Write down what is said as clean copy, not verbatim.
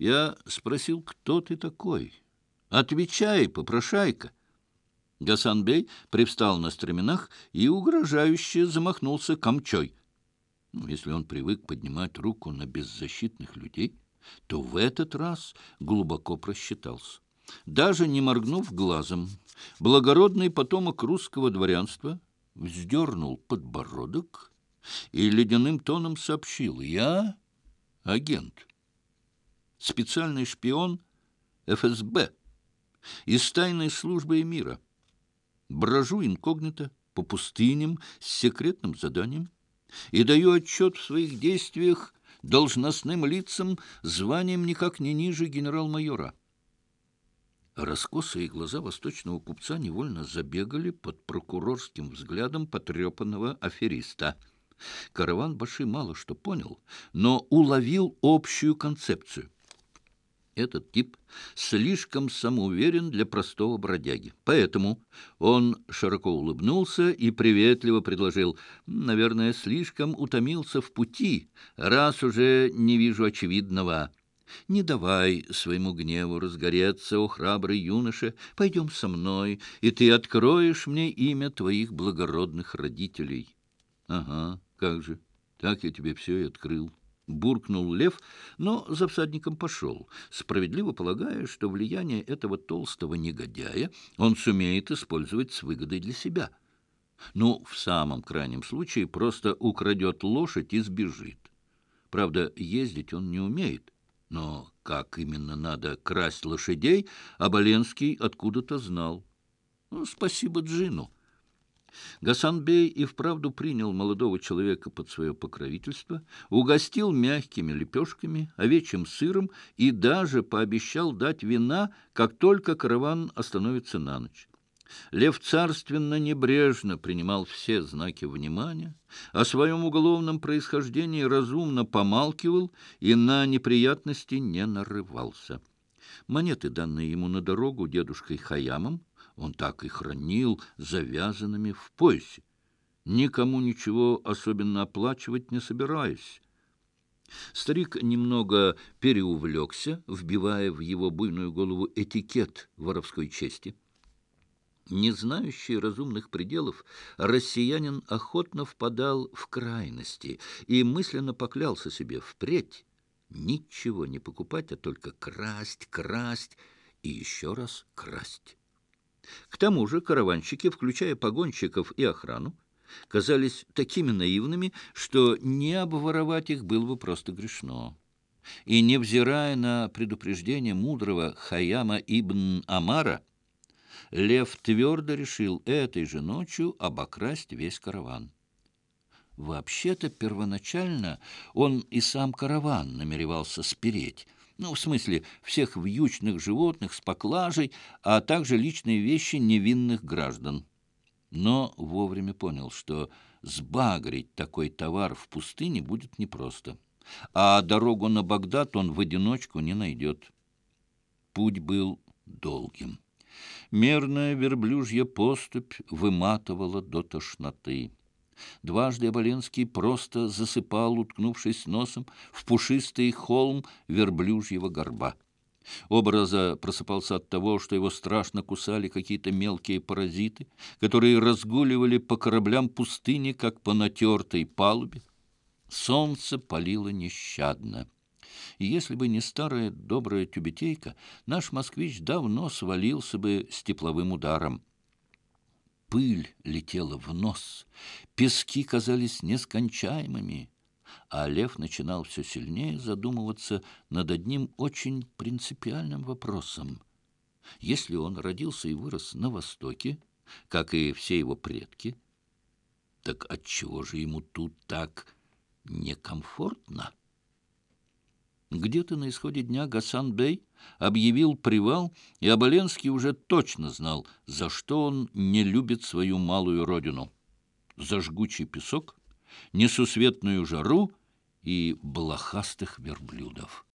Я спросил, кто ты такой? Отвечай, попрошайка. Гасан-бей привстал на стременах и угрожающе замахнулся камчой. Если он привык поднимать руку на беззащитных людей, то в этот раз глубоко просчитался. Даже не моргнув глазом, благородный потомок русского дворянства вздернул подбородок и ледяным тоном сообщил: «Я агент, специальный шпион ФСБ из тайной службы эмира. Брожу инкогнито по пустыням с секретным заданием и даю отчет в своих действиях должностным лицам званием никак не ниже генерал-майора». Раскосые глаза восточного купца невольно забегали под прокурорским взглядом потрепанного афериста. Караван-баши мало что понял, но уловил общую концепцию. Этот тип слишком самоуверен для простого бродяги. Поэтому он широко улыбнулся и приветливо предложил: «Наверное, слишком утомился в пути, раз уже не вижу очевидного. Не давай своему гневу разгореться, о храбрый юноша, пойдем со мной, и ты откроешь мне имя твоих благородных родителей». «Ага, как же, так я тебе все и открыл», — буркнул Лев, но за всадником пошел, справедливо полагая, что влияние этого толстого негодяя он сумеет использовать с выгодой для себя. Ну, в самом крайнем случае, просто украдет лошадь и сбежит. Правда, ездить он не умеет, но как именно надо красть лошадей, Оболенский откуда-то знал. Ну, спасибо Джину. Гасан-бей и вправду принял молодого человека под свое покровительство, угостил мягкими лепешками, овечьим сыром и даже пообещал дать вина, как только караван остановится на ночь. Лев царственно небрежно принимал все знаки внимания, о своем уголовном происхождении разумно помалкивал и на неприятности не нарывался. Монеты, данные ему на дорогу дедушкой Хаямом, он так и хранил завязанными в поясе, никому ничего особенно оплачивать не собираясь. Старик немного переувлекся, вбивая в его буйную голову этикет воровской чести. Не знающий разумных пределов, россиянин охотно впадал в крайности и мысленно поклялся себе впредь ничего не покупать, а только красть, красть и еще раз красть. К тому же караванщики, включая погонщиков и охрану, казались такими наивными, что не обворовать их было бы просто грешно. И, невзирая на предупреждение мудрого Хайяма ибн Амара, Лев твердо решил этой же ночью обокрасть весь караван. Вообще-то, первоначально он и сам караван намеревался спереть, в смысле всех вьючных животных с поклажей, а также личные вещи невинных граждан. Но вовремя понял, что сбагрить такой товар в пустыне будет непросто, а дорогу на Багдад он в одиночку не найдет. Путь был долгим. Мерная верблюжья поступь выматывала до тошноты. Дважды Оболенский просто засыпал, уткнувшись носом в пушистый холм верблюжьего горба. Оба раза просыпался от того, что его страшно кусали какие-то мелкие паразиты, которые разгуливали по кораблям пустыни, как по натертой палубе. Солнце палило нещадно. И если бы не старая добрая тюбетейка, наш москвич давно свалился бы с тепловым ударом. Пыль летела в нос, пески казались нескончаемыми, а Лев начинал все сильнее задумываться над одним очень принципиальным вопросом. Если он родился и вырос на Востоке, как и все его предки, так отчего же ему тут так некомфортно? Где-то на исходе дня Гасан-бей объявил привал, и Оболенский уже точно знал, за что он не любит свою малую родину: за жгучий песок, несусветную жару и блохастых верблюдов.